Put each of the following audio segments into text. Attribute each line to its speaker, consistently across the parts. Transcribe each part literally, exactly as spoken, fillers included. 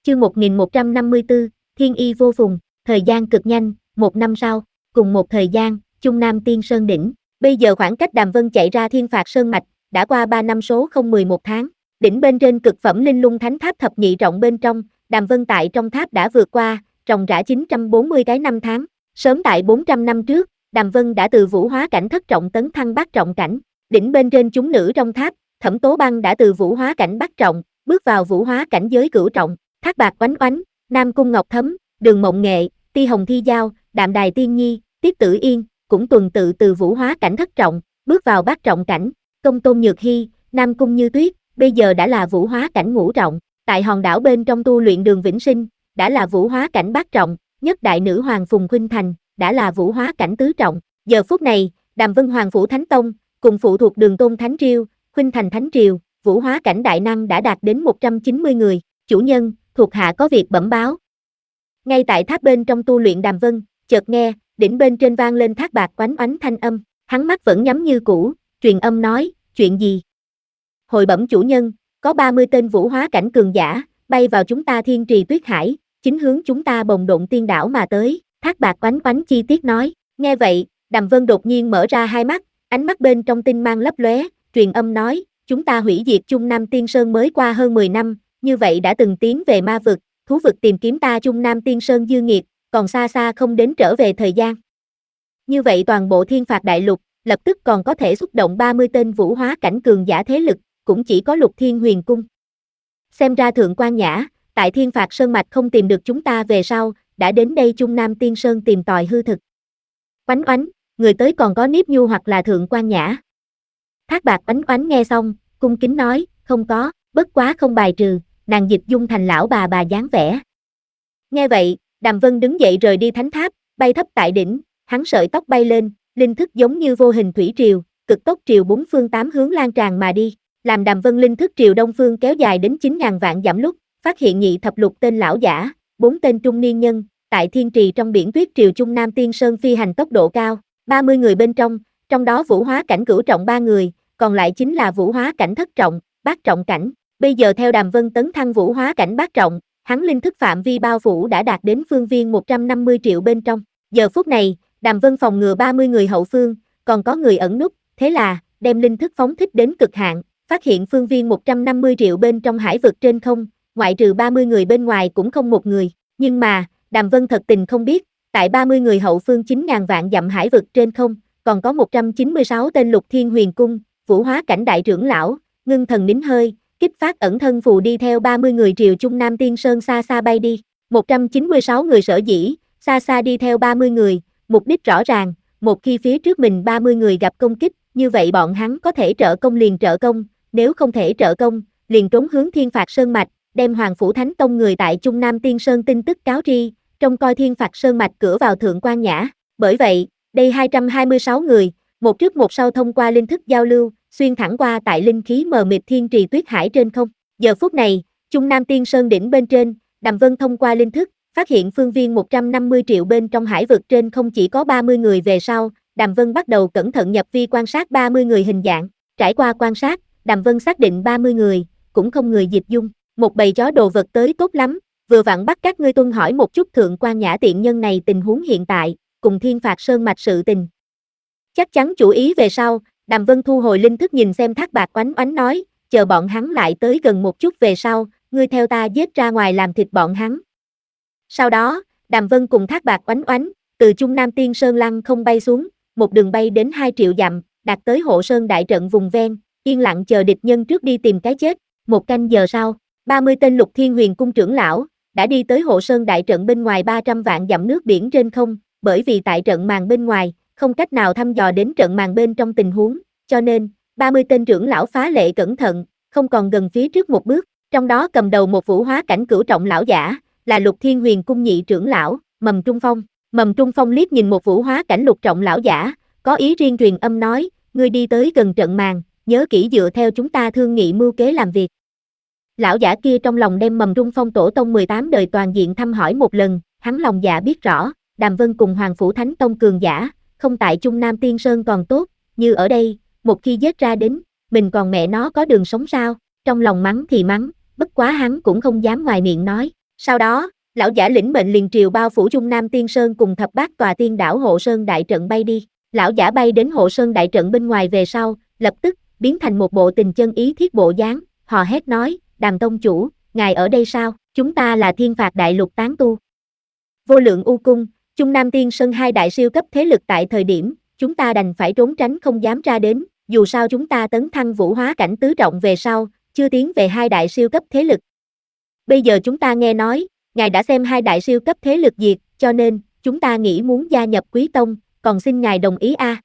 Speaker 1: Chương một nghìn một trăm năm mươi tư, Thiên Y vô phùng, thời gian cực nhanh, một năm sau, cùng một thời gian, Trung Nam Tiên Sơn đỉnh. Bây giờ khoảng cách Đàm Vân chạy ra Thiên Phạt Sơn mạch, đã qua ba năm số không mười một tháng. Đỉnh bên trên cực phẩm linh lung thánh tháp thập nhị trọng bên trong, Đàm Vân tại trong tháp đã vượt qua, ròng rã chín trăm bốn mươi cái năm tháng. Sớm tại bốn trăm năm trước, Đàm Vân đã từ vũ hóa cảnh thất trọng tấn thăng bát trọng cảnh. Đỉnh bên trên chúng nữ trong tháp, Thẩm Tố Băng đã từ vũ hóa cảnh bát trọng, bước vào vũ hóa cảnh giới cửu trọng. Thác Bạc Oánh Oánh, Nam Cung Ngọc Thấm, Đường Mộng Nghệ, Ti Hồng Thi Giao, Đạm Đài Tiên Nhi, Tiết Tử Yên, cũng tuần tự từ vũ hóa cảnh thất trọng, bước vào bát trọng cảnh. Công Tôn Nhược Hy, Nam Cung Như Tuyết, bây giờ đã là vũ hóa cảnh ngũ trọng. Tại hòn đảo bên trong tu luyện Đường Vĩnh Sinh, đã là vũ hóa cảnh bát trọng. Nhất đại nữ hoàng Phùng Khuynh Thành, đã là vũ hóa cảnh tứ trọng. Giờ phút này, Đàm Vân Hoàng phủ Thánh Tông, cùng phụ thuộc Đường Tôn Thánh Triều, Khuynh Thành Thánh Triều, vũ hóa cảnh đại năng đã đạt đến một trăm chín mươi người. Chủ nhân, thuộc hạ có việc bẩm báo. Ngay tại tháp bên trong tu luyện Đàm Vân, chợt nghe, đỉnh bên trên vang lên Thác Bạc Oánh Oánh thanh âm, hắn mắt vẫn nhắm như cũ, truyền âm nói, chuyện gì? Hồi bẩm chủ nhân, có ba mươi tên vũ hóa cảnh cường giả, bay vào chúng ta Thiên Trì Tuyết Hải, chính hướng chúng ta Bồng Độn Tiên đảo mà tới. Thác Bạc Oánh Oánh chi tiết nói. Nghe vậy, Đàm Vân đột nhiên mở ra hai mắt, ánh mắt bên trong tinh mang lấp lóe, truyền âm nói, chúng ta hủy diệt Trung Nam Tiên Sơn mới qua hơn mười năm, như vậy đã từng tiến về ma vực, thú vực tìm kiếm ta Trung Nam Tiên Sơn dư nghiệt, còn xa xa không đến trở về thời gian. Như vậy toàn bộ Thiên Phạt Đại Lục, lập tức còn có thể xúc động ba mươi tên vũ hóa cảnh cường giả thế lực, cũng chỉ có Lục Thiên Huyền Cung. Xem ra Thượng Quan Nhã, tại Thiên Phạt Sơn mạch không tìm được chúng ta về sau, đã đến đây Trung Nam Tiên Sơn tìm tòi hư thực. Oánh Oánh, người tới còn có Niếp Nhu hoặc là Thượng Quan Nhã. Thác Bạc Oánh Oánh nghe xong, cung kính nói, không có, bất quá không bài trừ, nàng dịch dung thành lão bà bà dáng vẻ. Nghe vậy, Đàm Vân đứng dậy rời đi thánh tháp, bay thấp tại đỉnh, hắn sợi tóc bay lên, linh thức giống như vô hình thủy triều, cực tốc triều bốn phương tám hướng lan tràn mà đi, làm Đàm Vân linh thức triều đông phương kéo dài đến chín ngàn vạn dặm lúc, phát hiện nhị thập lục tên lão giả, bốn tên trung niên nhân, tại Thiên Trì trong biển tuyết triều Trung Nam Tiên Sơn phi hành tốc độ cao, ba mươi người bên trong, trong đó vũ hóa cảnh cửu trọng ba người, còn lại chính là vũ hóa cảnh thất trọng, bát trọng cảnh. Bây giờ theo Đàm Vân tấn thăng vũ hóa cảnh bát trọng, hắn linh thức phạm vi bao phủ đã đạt đến phương viên một trăm năm mươi triệu bên trong. Giờ phút này, Đàm Vân phòng ngừa ba mươi người hậu phương, còn có người ẩn núp, thế là, đem linh thức phóng thích đến cực hạn, phát hiện phương viên một trăm năm mươi triệu bên trong hải vực trên không, ngoại trừ ba mươi người bên ngoài cũng không một người. Nhưng mà, Đàm Vân thật tình không biết, tại ba mươi người hậu phương chín ngàn vạn dặm hải vực trên không, còn có một trăm chín mươi sáu tên Lục Thiên Huyền Cung, vũ hóa cảnh đại trưởng lão, ngưng thần nín hơi, kích phát ẩn thân phù đi theo ba mươi người triều Trung Nam Tiên Sơn xa xa bay đi. một trăm chín mươi sáu người sở dĩ, xa xa đi theo ba mươi người, mục đích rõ ràng, một khi phía trước mình ba mươi người gặp công kích, như vậy bọn hắn có thể trợ công liền trợ công, nếu không thể trợ công, liền trốn hướng Thiên Phạt Sơn mạch, đem Hoàng phủ Thánh Tông người tại Trung Nam Tiên Sơn tin tức cáo tri, trông coi Thiên Phạt Sơn mạch cửa vào Thượng Quan Nhã. Bởi vậy, đây hai trăm hai mươi sáu người, một trước một sau thông qua linh thức giao lưu, xuyên thẳng qua tại linh khí mờ mịt Thiên Trì Tuyết Hải trên không. Giờ phút này, Trung Nam Tiên Sơn đỉnh bên trên, Đàm Vân thông qua linh thức, phát hiện phương viên một trăm năm mươi triệu bên trong hải vực trên không chỉ có ba mươi người về sau, Đàm Vân bắt đầu cẩn thận nhập vi quan sát ba mươi người hình dạng. Trải qua quan sát, Đàm Vân xác định ba mươi người, cũng không người dịch dung. Một bầy chó đồ vật tới tốt lắm, vừa vặn bắt các ngươi tuân hỏi một chút Thượng Quan Nhã tiện nhân này tình huống hiện tại, cùng Thiên Phạt Sơn mạch sự tình. Chắc chắn chủ ý về sau, Đàm Vân thu hồi linh thức nhìn xem Thác Bạc Oánh Oánh nói, chờ bọn hắn lại tới gần một chút về sau, ngươi theo ta giết ra ngoài làm thịt bọn hắn. Sau đó, Đàm Vân cùng Thác Bạc Oánh Oánh, từ Trung Nam Tiên Sơn lăng không bay xuống, một đường bay đến hai triệu dặm, đạt tới Hộ Sơn đại trận vùng ven, yên lặng chờ địch nhân trước đi tìm cái chết. Một canh giờ sau, ba mươi tên Lục Thiên Huyền Cung trưởng lão, đã đi tới Hộ Sơn đại trận bên ngoài ba trăm vạn dặm nước biển trên không, bởi vì tại trận màn bên ngoài, không cách nào thăm dò đến trận màn bên trong tình huống, cho nên, ba mươi tên trưởng lão phá lệ cẩn thận, không còn gần phía trước một bước, trong đó cầm đầu một vũ hóa cảnh cửu trọng lão giả, là Lục Thiên Huyền Cung nhị trưởng lão, Mầm Trung Phong. Mầm Trung Phong liếc nhìn một vũ hóa cảnh lục trọng lão giả, có ý riêng truyền âm nói, ngươi đi tới gần trận màn, nhớ kỹ dựa theo chúng ta thương nghị mưu kế làm việc. Lão giả kia trong lòng đem Mầm Trung Phong tổ tông mười tám đời toàn diện thăm hỏi một lần, hắn lòng dạ biết rõ, Đàm Vân cùng Hoàng phủ Thánh Tông cường giả, không tại Trung Nam Tiên Sơn còn tốt, như ở đây, một khi giết ra đến, mình còn mẹ nó có đường sống sao, trong lòng mắng thì mắng, bất quá hắn cũng không dám ngoài miệng nói, Sau đó, lão giả lĩnh mệnh liền triều bao phủ Trung Nam Tiên Sơn cùng thập bát tòa tiên đảo Hộ Sơn đại trận bay đi. Lão giả bay đến Hộ Sơn đại trận bên ngoài về sau, lập tức biến thành một bộ tình chân ý thiết bộ dáng, hò hét nói: "Đàm tông chủ, ngài ở đây sao? Chúng ta là Thiên Phạt Đại Lục tán tu. Vô Lượng U Cung, Trung Nam Tiên Sơn hai đại siêu cấp thế lực tại thời điểm, chúng ta đành phải trốn tránh không dám ra đến, dù sao chúng ta tấn thăng vũ hóa cảnh tứ trọng về sau, chưa tiến về hai đại siêu cấp thế lực. Bây giờ chúng ta nghe nói, ngài đã xem hai đại siêu cấp thế lực diệt, cho nên, chúng ta nghĩ muốn gia nhập Quý Tông, còn xin ngài đồng ý a." À.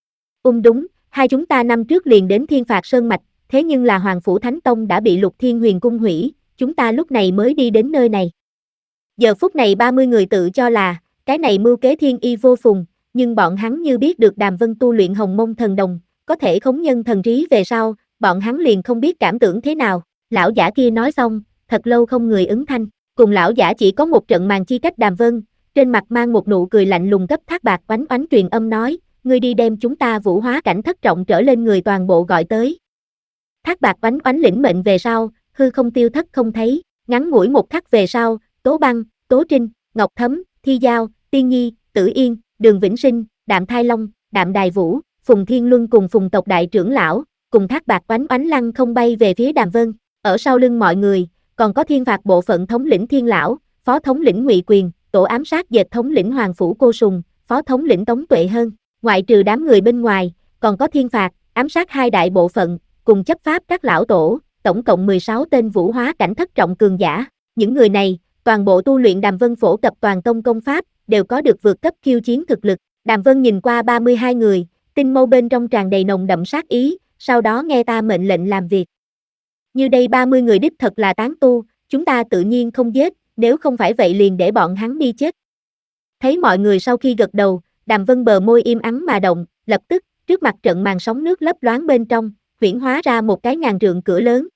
Speaker 1: Um đúng, hai chúng ta năm trước liền đến Thiên Phạt Sơn Mạch, thế nhưng là Hoàng Phủ Thánh Tông đã bị Lục Thiên Huyền Cung hủy, chúng ta lúc này mới đi đến nơi này. Giờ phút này ba mươi người tự cho là, cái này mưu kế thiên y vô phùng, nhưng bọn hắn như biết được Đàm Vân tu luyện Hồng Mông Thần Đồng, có thể khống nhân thần trí về sau, bọn hắn liền không biết cảm tưởng thế nào. Lão giả kia nói xong, thật lâu không người ứng thanh, cùng lão giả chỉ có một trận màn chi cách Đàm Vân, trên mặt mang một nụ cười lạnh lùng gấp Thác Bạt oánh oánh truyền âm nói: "Ngươi đi đem chúng ta vũ hóa cảnh thất trọng trở lên người toàn bộ gọi tới." Thác Bạt oánh oánh lĩnh mệnh về sau, hư không tiêu thất không thấy, ngắn ngủi một khắc về sau, Tố Băng, Tố Trinh, Ngọc Thấm, Thi Giao, Tiên Nhi, Tử Yên, Đường Vĩnh Sinh, Đạm Thai Long, Đạm Đài Vũ, Phùng Thiên Luân cùng Phùng tộc đại trưởng lão, cùng Thác Bạt oánh oánh lăng không bay về phía Đàm Vân, ở sau lưng mọi người, còn có Thiên Phạt bộ phận thống lĩnh Thiên Lão, phó thống lĩnh Ngụy Quyền, tổ ám sát dệt thống lĩnh Hoàng Phủ Cô Sùng, phó thống lĩnh Tống Tuệ Hơn, ngoại trừ đám người bên ngoài, còn có Thiên Phạt, ám sát hai đại bộ phận, cùng chấp pháp các lão tổ, tổng cộng mười sáu tên vũ hóa cảnh thất trọng cường giả. Những người này, toàn bộ tu luyện Đàm Vân phổ cập toàn tông công pháp, đều có được vượt cấp khiêu chiến thực lực. Đàm Vân nhìn qua ba mươi hai người, tinh mâu bên trong tràn đầy nồng đậm sát ý, sau đó nghe ta mệnh lệnh làm việc. Như đây ba mươi người đích thật là tán tu, chúng ta tự nhiên không giết, nếu không phải vậy liền để bọn hắn đi chết. Thấy mọi người sau khi gật đầu, Đàm Vân bờ môi im ắng mà động, lập tức, trước mặt trận màn sóng nước lấp loáng bên trong, huyễn hóa ra một cái ngàn trượng cửa lớn,